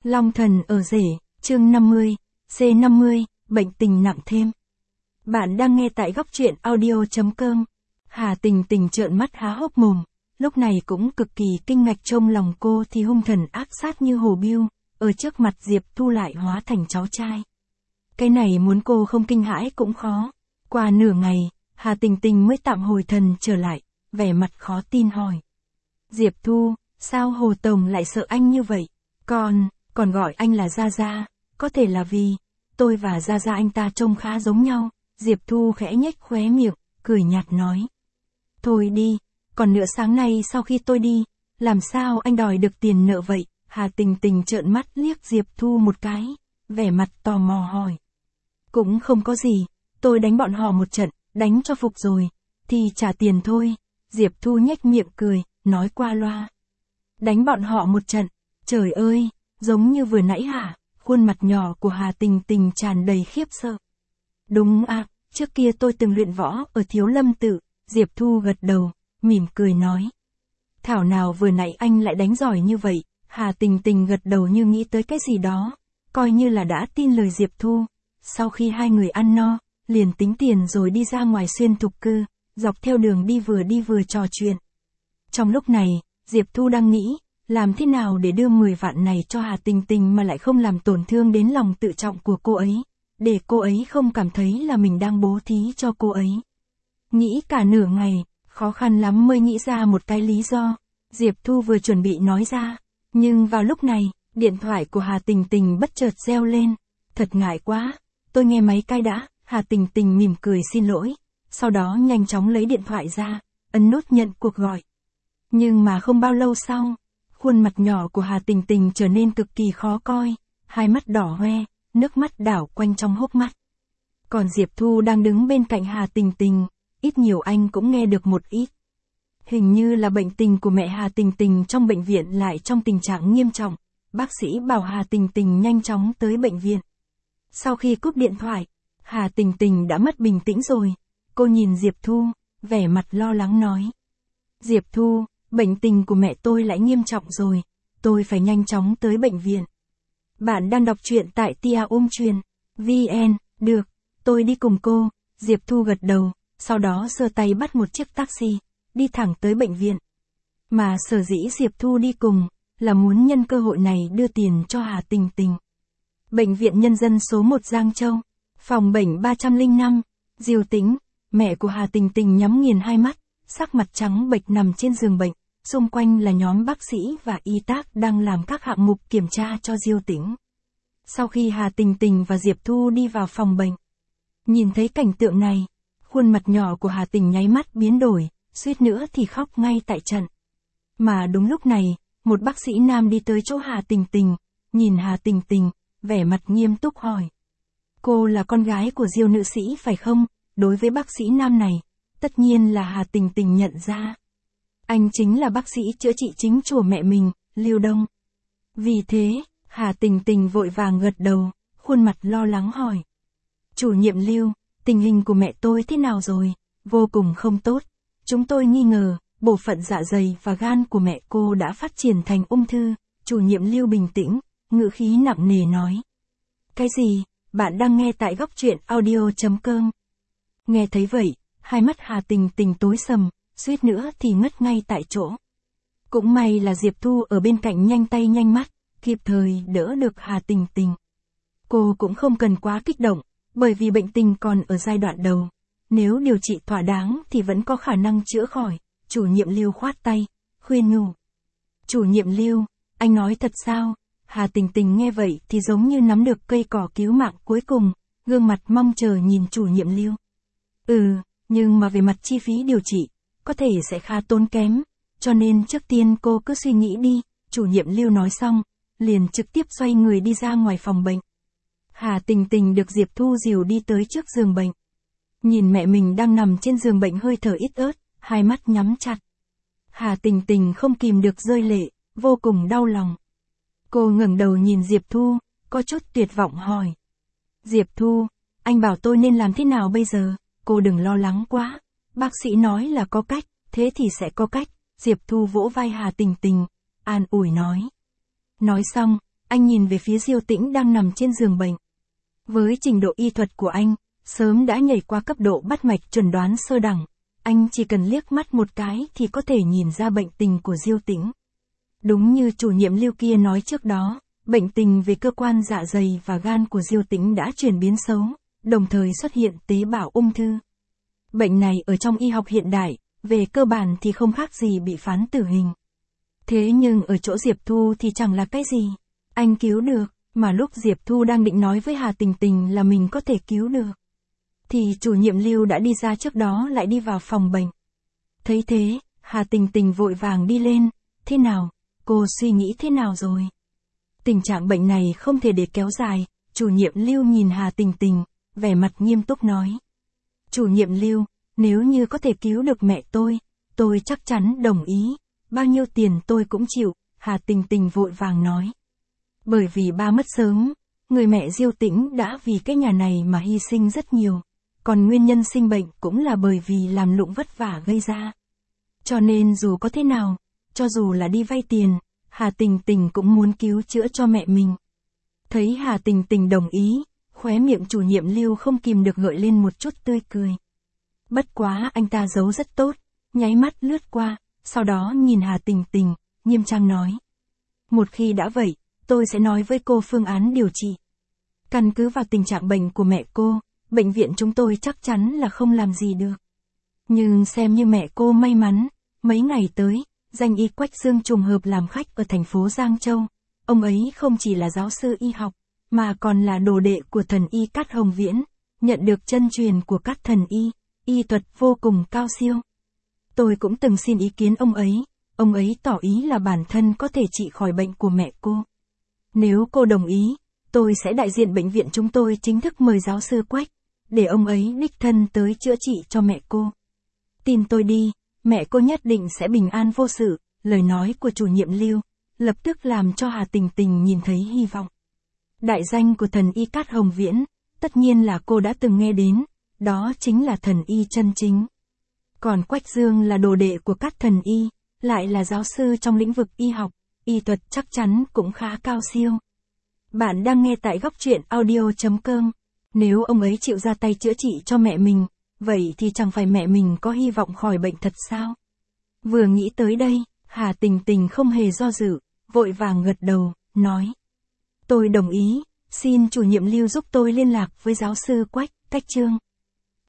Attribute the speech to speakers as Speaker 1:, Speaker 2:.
Speaker 1: Long thần ở rể, chương 50, C50, bệnh tình nặng thêm. Bạn đang nghe tại góc truyện audio.com. Hà Tình Tình trợn mắt há hốc mồm, lúc này cũng cực kỳ kinh ngạc, trong lòng cô thì hung thần ác sát như hổ biêu, ở trước mặt Diệp Thu lại hóa thành cháu trai. Cái này muốn cô không kinh hãi cũng khó. Qua nửa ngày, Hà Tình Tình mới tạm hồi thần trở lại, vẻ mặt khó tin hỏi. Diệp Thu, sao Hồ Tổng lại sợ anh như vậy? Còn gọi anh là Gia Gia, có thể là vì tôi và Gia Gia anh ta trông khá giống nhau. Diệp Thu khẽ nhếch khóe miệng, cười nhạt nói. Thôi đi, còn nữa sáng nay sau khi tôi đi, làm sao anh đòi được tiền nợ vậy? Hà Tình Tình trợn mắt liếc Diệp Thu một cái, vẻ mặt tò mò hỏi. Cũng không có gì, tôi đánh bọn họ một trận, đánh cho phục rồi, thì trả tiền thôi. Diệp Thu nhếch miệng cười, nói qua loa. Đánh bọn họ một trận, trời ơi, giống như vừa nãy hả? Khuôn mặt nhỏ của Hà Tình Tình tràn đầy khiếp sợ. Đúng à, trước kia tôi từng luyện võ ở Thiếu Lâm Tự. Diệp Thu gật đầu, mỉm cười nói. Thảo nào vừa nãy anh lại đánh giỏi như vậy? Hà Tình Tình gật đầu như nghĩ tới cái gì đó, coi như là đã tin lời Diệp Thu. Sau khi hai người ăn no, liền tính tiền rồi đi ra ngoài xuyên thục cư, dọc theo đường đi vừa trò chuyện. Trong lúc này, Diệp Thu đang nghĩ, làm thế nào để đưa 10 vạn này cho Hà Tình Tình mà lại không làm tổn thương đến lòng tự trọng của cô ấy, để cô ấy không cảm thấy là mình đang bố thí cho cô ấy. Nghĩ cả nửa ngày, khó khăn lắm mới nghĩ ra một cái lý do. Diệp Thu vừa chuẩn bị nói ra, nhưng vào lúc này, điện thoại của Hà Tình Tình bất chợt reo lên. Thật ngại quá, tôi nghe mấy cái đã. Hà Tình Tình mỉm cười xin lỗi, sau đó nhanh chóng lấy điện thoại ra, ấn nút nhận cuộc gọi. Nhưng mà không bao lâu sau, khuôn mặt nhỏ của Hà Tình Tình trở nên cực kỳ khó coi, hai mắt đỏ hoe, nước mắt đảo quanh trong hốc mắt. Còn Diệp Thu đang đứng bên cạnh Hà Tình Tình, ít nhiều anh cũng nghe được một ít. Hình như là bệnh tình của mẹ Hà Tình Tình trong bệnh viện lại trong tình trạng nghiêm trọng, bác sĩ bảo Hà Tình Tình nhanh chóng tới bệnh viện. Sau khi cúp điện thoại, Hà Tình Tình đã mất bình tĩnh rồi, cô nhìn Diệp Thu, vẻ mặt lo lắng nói. Diệp Thu, bệnh tình của mẹ tôi lại nghiêm trọng rồi, tôi phải nhanh chóng tới bệnh viện. Bạn đang đọc truyện tại tia.vn, được, tôi đi cùng cô. Diệp Thu gật đầu, sau đó giơ tay bắt một chiếc taxi, đi thẳng tới bệnh viện. Mà sở dĩ Diệp Thu đi cùng, là muốn nhân cơ hội này đưa tiền cho Hà Tình Tình. Bệnh viện Nhân dân số 1 Giang Châu, phòng bệnh 305, Diêu Tĩnh, mẹ của Hà Tình Tình nhắm nghiền hai mắt, sắc mặt trắng bệch nằm trên giường bệnh, xung quanh là nhóm bác sĩ và y tá đang làm các hạng mục kiểm tra cho Diêu Tĩnh. Sau khi Hà Tình Tình và Diệp Thu đi vào phòng bệnh, nhìn thấy cảnh tượng này, khuôn mặt nhỏ của Hà Tình nháy mắt biến đổi, suýt nữa thì khóc ngay tại trận. Mà đúng lúc này, một bác sĩ nam đi tới chỗ Hà Tình Tình, nhìn Hà Tình Tình, vẻ mặt nghiêm túc hỏi. Cô là con gái của Diêu nữ sĩ phải không? Đối với bác sĩ nam này, tất nhiên là Hà Tình Tình nhận ra. Anh chính là bác sĩ chữa trị chính chùa mẹ mình, Lưu Đông. Vì thế, Hà Tình Tình vội vàng gật đầu, khuôn mặt lo lắng hỏi. Chủ nhiệm Lưu, tình hình của mẹ tôi thế nào rồi? Vô cùng không tốt. Chúng tôi nghi ngờ, bộ phận dạ dày và gan của mẹ cô đã phát triển thành ung thư. Chủ nhiệm Lưu bình tĩnh, ngữ khí nặng nề nói. Cái gì? Bạn đang nghe tại góc truyện audio.com. Nghe thấy vậy, hai mắt Hà Tình Tình tối sầm, suýt nữa thì ngất ngay tại chỗ. Cũng may là Diệp Thu ở bên cạnh nhanh tay nhanh mắt, kịp thời đỡ được Hà Tình Tình. Cô cũng không cần quá kích động, bởi vì bệnh tình còn ở giai đoạn đầu. Nếu điều trị thỏa đáng thì vẫn có khả năng chữa khỏi. Chủ nhiệm Lưu khoát tay, khuyên nhủ. Chủ nhiệm Lưu, anh nói thật sao? Hà Tình Tình nghe vậy thì giống như nắm được cây cỏ cứu mạng cuối cùng, gương mặt mong chờ nhìn chủ nhiệm Lưu. Nhưng mà về mặt chi phí điều trị, có thể sẽ khá tốn kém, cho nên trước tiên cô cứ suy nghĩ đi. Chủ nhiệm Lưu nói xong, liền trực tiếp xoay người đi ra ngoài phòng bệnh. Hà Tình Tình được Diệp Thu dìu đi tới trước giường bệnh. Nhìn mẹ mình đang nằm trên giường bệnh hơi thở ít ớt, hai mắt nhắm chặt. Hà Tình Tình không kìm được rơi lệ, vô cùng đau lòng. Cô ngẩng đầu nhìn Diệp Thu, có chút tuyệt vọng hỏi. Diệp Thu, anh bảo tôi nên làm thế nào bây giờ? Cô đừng lo lắng quá. Bác sĩ nói là có cách, thế thì sẽ có cách. Diệp Thu vỗ vai Hà Tình Tình, an ủi nói. Nói xong, anh nhìn về phía Diêu Tĩnh đang nằm trên giường bệnh. Với trình độ y thuật của anh, sớm đã nhảy qua cấp độ bắt mạch chuẩn đoán sơ đẳng. Anh chỉ cần liếc mắt một cái thì có thể nhìn ra bệnh tình của Diêu Tĩnh. Đúng như chủ nhiệm Lưu kia nói trước đó, bệnh tình về cơ quan dạ dày và gan của Diêu Tĩnh đã chuyển biến xấu, đồng thời xuất hiện tế bào ung thư. Bệnh này ở trong y học hiện đại, về cơ bản thì không khác gì bị phán tử hình. Thế nhưng ở chỗ Diệp Thu thì chẳng là cái gì. Anh cứu được, mà lúc Diệp Thu đang định nói với Hà Tình Tình là mình có thể cứu được, thì chủ nhiệm Lưu đã đi ra trước đó lại đi vào phòng bệnh. Thấy thế, Hà Tình Tình vội vàng đi lên. Thế nào? Cô suy nghĩ thế nào rồi? Tình trạng bệnh này không thể để kéo dài. Chủ nhiệm Lưu nhìn Hà Tình Tình, vẻ mặt nghiêm túc nói. Chủ nhiệm Lưu, nếu như có thể cứu được mẹ tôi chắc chắn đồng ý. Bao nhiêu tiền tôi cũng chịu, Hà Tình Tình vội vàng nói. Bởi vì ba mất sớm, người mẹ Diêu Tĩnh đã vì cái nhà này mà hy sinh rất nhiều. Còn nguyên nhân sinh bệnh cũng là bởi vì làm lụng vất vả gây ra. Cho nên dù có thế nào, cho dù là đi vay tiền, Hà Tình Tình cũng muốn cứu chữa cho mẹ mình. Thấy Hà Tình Tình đồng ý, khóe miệng chủ nhiệm Lưu không kìm được gợi lên một chút tươi cười. Bất quá anh ta giấu rất tốt, nháy mắt lướt qua, sau đó nhìn Hà Tình Tình, nghiêm trang nói. Một khi đã vậy, tôi sẽ nói với cô phương án điều trị. Căn cứ vào tình trạng bệnh của mẹ cô, bệnh viện chúng tôi chắc chắn là không làm gì được. Nhưng xem như mẹ cô may mắn, mấy ngày tới, danh y Quách Dương trùng hợp làm khách ở thành phố Giang Châu. Ông ấy không chỉ là giáo sư y học, mà còn là đồ đệ của thần y Cát Hồng Viễn, nhận được chân truyền của các thần y, y thuật vô cùng cao siêu. Tôi cũng từng xin ý kiến ông ấy tỏ ý là bản thân có thể trị khỏi bệnh của mẹ cô. Nếu cô đồng ý, tôi sẽ đại diện bệnh viện chúng tôi chính thức mời giáo sư Quách, để ông ấy đích thân tới chữa trị cho mẹ cô. Tin tôi đi, mẹ cô nhất định sẽ bình an vô sự. Lời nói của chủ nhiệm Lưu lập tức làm cho Hà Tình Tình nhìn thấy hy vọng. Đại danh của thần y Cát Hồng Viễn, tất nhiên là cô đã từng nghe đến, đó chính là thần y chân chính. Còn Quách Dương là đồ đệ của các thần y, lại là giáo sư trong lĩnh vực y học, y thuật chắc chắn cũng khá cao siêu. Bạn đang nghe tại góc truyện audio.com. Nếu ông ấy chịu ra tay chữa trị cho mẹ mình, vậy thì chẳng phải mẹ mình có hy vọng khỏi bệnh thật sao? Vừa nghĩ tới đây, Hà Tình Tình không hề do dự, vội vàng gật đầu, nói. Tôi đồng ý, xin chủ nhiệm Lưu giúp tôi liên lạc với giáo sư Quách, Trương.